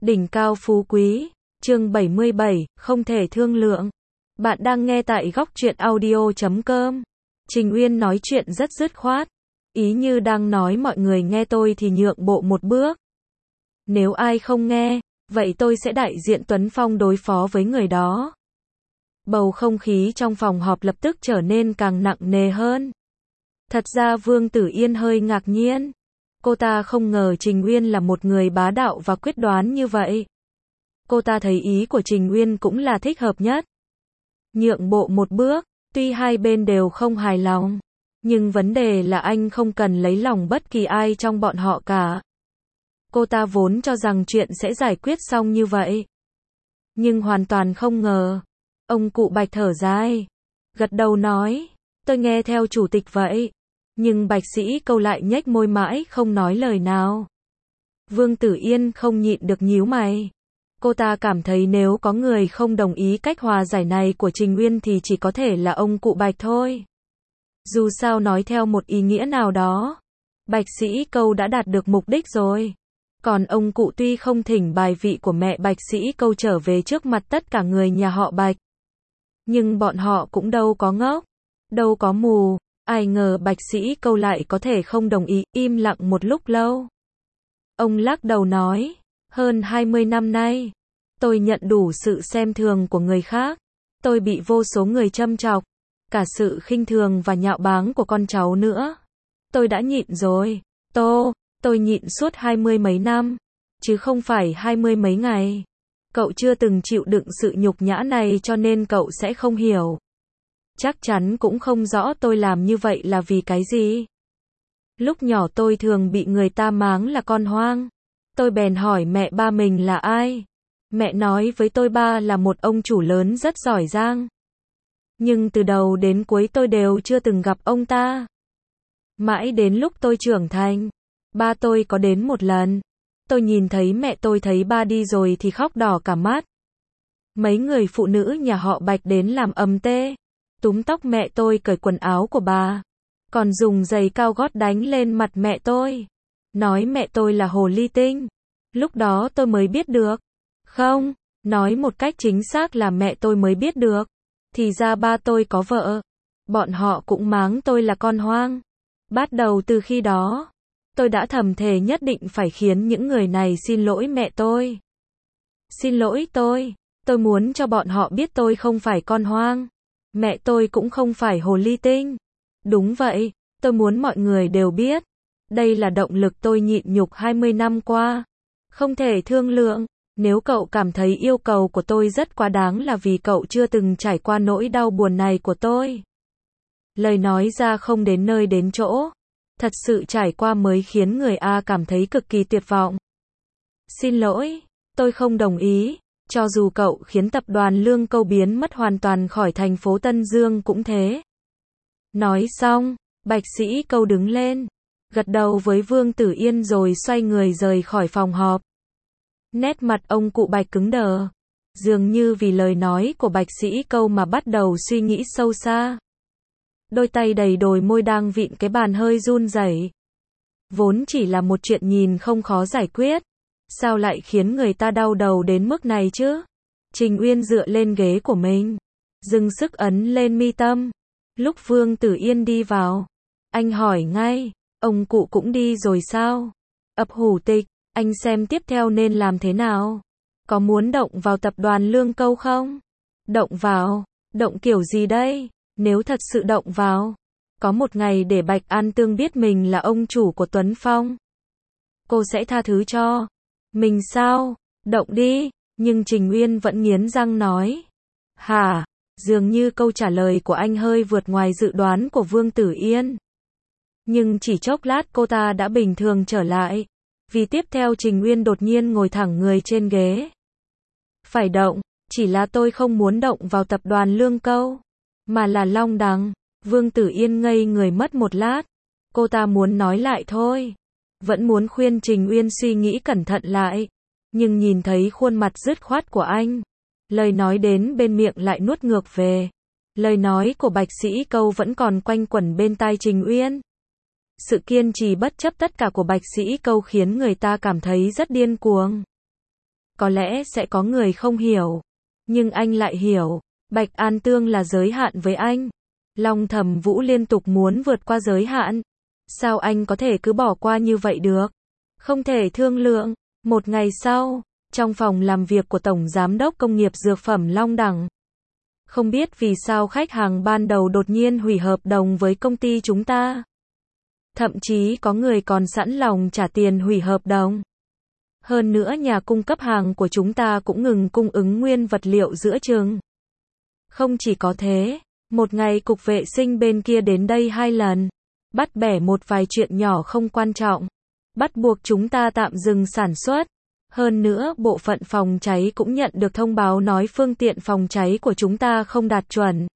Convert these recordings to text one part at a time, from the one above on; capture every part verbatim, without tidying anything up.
Đỉnh cao phú quý, chương bảy mươi bảy, không thể thương lượng. Bạn đang nghe tại góc truyện audio chấm com. Trình Uyên nói chuyện rất dứt khoát. Ý như đang nói mọi người nghe tôi thì nhượng bộ một bước. Nếu ai không nghe, vậy tôi sẽ đại diện Tuấn Phong đối phó với người đó. Bầu không khí trong phòng họp lập tức trở nên càng nặng nề hơn. Thật ra Vương Tử Yên hơi ngạc nhiên. Cô ta không ngờ Trình Uyên là một người bá đạo và quyết đoán như vậy. Cô ta thấy ý của Trình Uyên cũng là thích hợp nhất. Nhượng bộ một bước, tuy hai bên đều không hài lòng, nhưng vấn đề là anh không cần lấy lòng bất kỳ ai trong bọn họ cả. Cô ta vốn cho rằng chuyện sẽ giải quyết xong như vậy. Nhưng hoàn toàn không ngờ. Ông cụ Bạch thở dài, gật đầu nói, tôi nghe theo chủ tịch vậy. Nhưng Bạch Sĩ Câu lại nhếch môi mãi không nói lời nào. Vương Tử Yên không nhịn được nhíu mày. Cô ta cảm thấy nếu có người không đồng ý cách hòa giải này của Trình Uyên thì chỉ có thể là ông cụ Bạch thôi. Dù sao nói theo một ý nghĩa nào đó, Bạch Sĩ Câu đã đạt được mục đích rồi. Còn ông cụ tuy không thỉnh bài vị của mẹ Bạch Sĩ Câu trở về trước mặt tất cả người nhà họ Bạch, nhưng bọn họ cũng đâu có ngốc, đâu có mù. Ai ngờ Bạch Sĩ Câu lại có thể không đồng ý, im lặng một lúc lâu. Ông lắc đầu nói, hơn hai mươi năm nay, tôi nhận đủ sự xem thường của người khác. Tôi bị vô số người châm chọc, cả sự khinh thường và nhạo báng của con cháu nữa. Tôi đã nhịn rồi, tô, tôi nhịn suốt hai mươi mấy năm, chứ không phải hai mươi mấy ngày. Cậu chưa từng chịu đựng sự nhục nhã này cho nên cậu sẽ không hiểu. Chắc chắn cũng không rõ tôi làm như vậy là vì cái gì. Lúc nhỏ tôi thường bị người ta mắng là con hoang. Tôi bèn hỏi mẹ ba mình là ai. Mẹ nói với tôi ba là một ông chủ lớn rất giỏi giang. Nhưng từ đầu đến cuối tôi đều chưa từng gặp ông ta. Mãi đến lúc tôi trưởng thành, ba tôi có đến một lần. Tôi nhìn thấy mẹ tôi thấy ba đi rồi thì khóc đỏ cả mắt. Mấy người phụ nữ nhà họ Bạch đến làm ầm tê, túm tóc mẹ tôi cởi quần áo của bà, còn dùng giày cao gót đánh lên mặt mẹ tôi, nói mẹ tôi là hồ ly tinh. Lúc đó tôi mới biết được, không, nói một cách chính xác là mẹ tôi mới biết được, thì ra ba tôi có vợ. Bọn họ cũng mắng tôi là con hoang. Bắt đầu từ khi đó, tôi đã thầm thề nhất định phải khiến những người này xin lỗi mẹ tôi. Xin lỗi tôi, tôi muốn cho bọn họ biết tôi không phải con hoang. Mẹ tôi cũng không phải hồ ly tinh. Đúng vậy, tôi muốn mọi người đều biết. Đây là động lực tôi nhịn nhục hai mươi năm qua. Không thể thương lượng. Nếu cậu cảm thấy yêu cầu của tôi rất quá đáng là vì cậu chưa từng trải qua nỗi đau buồn này của tôi. Lời nói ra không đến nơi đến chỗ. Thật sự trải qua mới khiến người A cảm thấy cực kỳ tuyệt vọng. Xin lỗi, tôi không đồng ý. Cho dù cậu khiến tập đoàn Lương Câu biến mất hoàn toàn khỏi thành phố Tân Dương cũng thế. Nói xong, Bạch Sĩ Câu đứng lên, gật đầu với Vương Tử Yên rồi xoay người rời khỏi phòng họp. Nét mặt ông cụ Bạch cứng đờ, dường như vì lời nói của Bạch Sĩ Câu mà bắt đầu suy nghĩ sâu xa. Đôi tay đầy đồi môi đang vịn cái bàn hơi run rẩy. Vốn chỉ là một chuyện nhìn không khó giải quyết, sao lại khiến người ta đau đầu đến mức này chứ? Trình Uyên dựa lên ghế của mình, dừng sức ấn lên mi tâm. Lúc Vương Tử Yên đi vào, anh hỏi ngay, ông cụ cũng đi rồi sao? Ập hủ tịch, anh xem tiếp theo nên làm thế nào? Có muốn động vào tập đoàn Lương Câu không? Động vào? Động kiểu gì đây? Nếu thật sự động vào, có một ngày để Bạch An Tương biết mình là ông chủ của Tuấn Phong, cô sẽ tha thứ cho mình sao? Động đi. Nhưng Trình Uyên vẫn nghiến răng nói. Hả? Dường như câu trả lời của anh hơi vượt ngoài dự đoán của Vương Tử Yên. Nhưng chỉ chốc lát cô ta đã bình thường trở lại. Vì tiếp theo Trình Uyên đột nhiên ngồi thẳng người trên ghế. Phải động, chỉ là tôi không muốn động vào tập đoàn Lương Câu, mà là Long Đằng. Vương Tử Yên ngây người mất một lát. Cô ta muốn nói lại thôi. Vẫn muốn khuyên Trình Uyên suy nghĩ cẩn thận lại. Nhưng nhìn thấy khuôn mặt dứt khoát của anh, lời nói đến bên miệng lại nuốt ngược về. Lời nói của Bạch Sĩ Câu vẫn còn quanh quẩn bên tai Trình Uyên. Sự kiên trì bất chấp tất cả của Bạch Sĩ Câu khiến người ta cảm thấy rất điên cuồng. Có lẽ sẽ có người không hiểu. Nhưng anh lại hiểu. Bạch An Tương là giới hạn với anh. Long Thẩm Vũ liên tục muốn vượt qua giới hạn. Sao anh có thể cứ bỏ qua như vậy được? Không thể thương lượng. Một ngày sau, trong phòng làm việc của Tổng Giám đốc Công nghiệp Dược phẩm Long Đẳng. Không biết vì sao khách hàng ban đầu đột nhiên hủy hợp đồng với công ty chúng ta. Thậm chí có người còn sẵn lòng trả tiền hủy hợp đồng. Hơn nữa nhà cung cấp hàng của chúng ta cũng ngừng cung ứng nguyên vật liệu giữa chừng. Không chỉ có thế, một ngày cục vệ sinh bên kia đến đây hai lần, bắt bẻ một vài chuyện nhỏ không quan trọng, bắt buộc chúng ta tạm dừng sản xuất. Hơn nữa bộ phận phòng cháy cũng nhận được thông báo nói phương tiện phòng cháy của chúng ta không đạt chuẩn.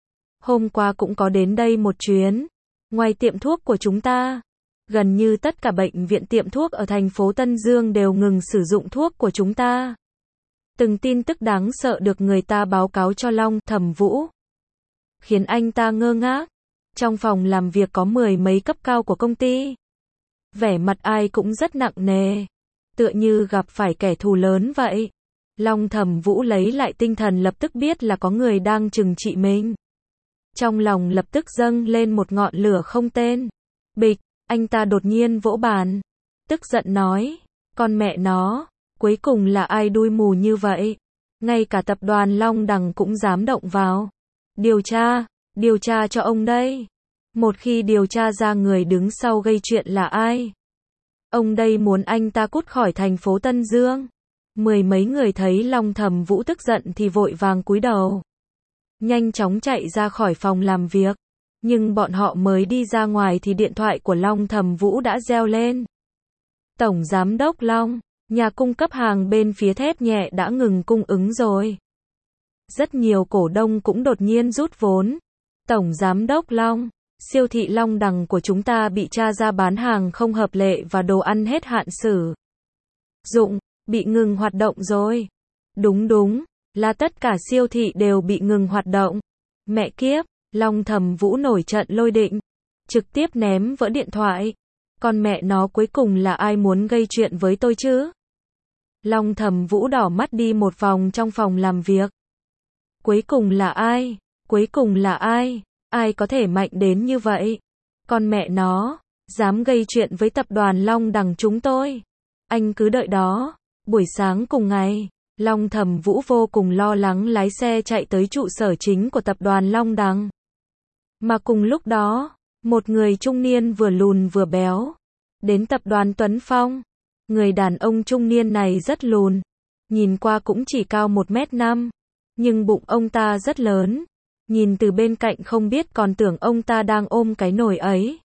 Hôm qua cũng có đến đây một chuyến. Ngoài tiệm thuốc của chúng ta, gần như tất cả bệnh viện tiệm thuốc ở thành phố Tân Dương đều ngừng sử dụng thuốc của chúng ta. Từng tin tức đáng sợ được người ta báo cáo cho Long Thẩm Vũ, khiến anh ta ngơ ngác. Trong phòng làm việc có mười mấy cấp cao của công ty. Vẻ mặt ai cũng rất nặng nề, tựa như gặp phải kẻ thù lớn vậy. Long Thẩm Vũ lấy lại tinh thần lập tức biết là có người đang trừng trị mình. Trong lòng lập tức dâng lên một ngọn lửa không tên. Bịch, anh ta đột nhiên vỗ bàn. Tức giận nói, con mẹ nó, cuối cùng là ai đuôi mù như vậy? Ngay cả tập đoàn Long Đằng cũng dám động vào. Điều tra, điều tra cho ông đây. Một khi điều tra ra người đứng sau gây chuyện là ai, ông đây muốn anh ta cút khỏi thành phố Tân Dương. Mười mấy người thấy Long Thẩm Vũ tức giận thì vội vàng cúi đầu, nhanh chóng chạy ra khỏi phòng làm việc. Nhưng bọn họ mới đi ra ngoài thì điện thoại của Long Thẩm Vũ đã reo lên. Tổng Giám đốc Long, nhà cung cấp hàng bên phía thép nhẹ đã ngừng cung ứng rồi. Rất nhiều cổ đông cũng đột nhiên rút vốn. Tổng Giám đốc Long, siêu thị Long Đằng của chúng ta bị tra ra bán hàng không hợp lệ và đồ ăn hết hạn sử dụng, bị ngừng hoạt động rồi. Đúng đúng, là tất cả siêu thị đều bị ngừng hoạt động. Mẹ kiếp, Long Thẩm Vũ nổi trận lôi định, trực tiếp ném vỡ điện thoại. Con mẹ nó cuối cùng là ai muốn gây chuyện với tôi chứ? Long Thẩm Vũ đỏ mắt đi một vòng trong phòng làm việc. Cuối cùng là ai? Cuối cùng là ai? Ai có thể mạnh đến như vậy? Con mẹ nó, dám gây chuyện với tập đoàn Long Đằng chúng tôi. Anh cứ đợi đó. Buổi sáng cùng ngày, Long Thẩm Vũ vô cùng lo lắng lái xe chạy tới trụ sở chính của tập đoàn Long Đằng. Mà cùng lúc đó, một người trung niên vừa lùn vừa béo, đến tập đoàn Tuấn Phong. Người đàn ông trung niên này rất lùn, nhìn qua cũng chỉ cao một mét năm, nhưng bụng ông ta rất lớn. Nhìn từ bên cạnh không biết còn tưởng ông ta đang ôm cái nồi ấy.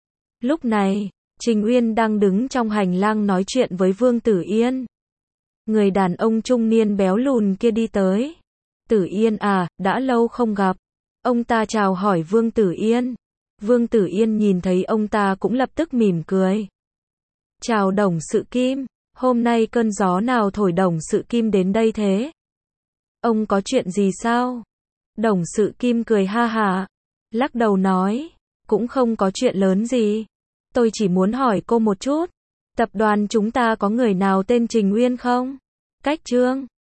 Lúc này, Trình Uyên đang đứng trong hành lang nói chuyện với Vương Tử Yên. Người đàn ông trung niên béo lùn kia đi tới. Tử Yên à, đã lâu không gặp. Ông ta chào hỏi Vương Tử Yên. Vương Tử Yên nhìn thấy ông ta cũng lập tức mỉm cười. Chào Đồng Sự Kim, hôm nay cơn gió nào thổi Đồng Sự Kim đến đây thế? Ông có chuyện gì sao? Đồng Sự Kim cười ha hả, lắc đầu nói, cũng không có chuyện lớn gì. Tôi chỉ muốn hỏi cô một chút, tập đoàn chúng ta có người nào tên Trình Uyên không? Cách Trương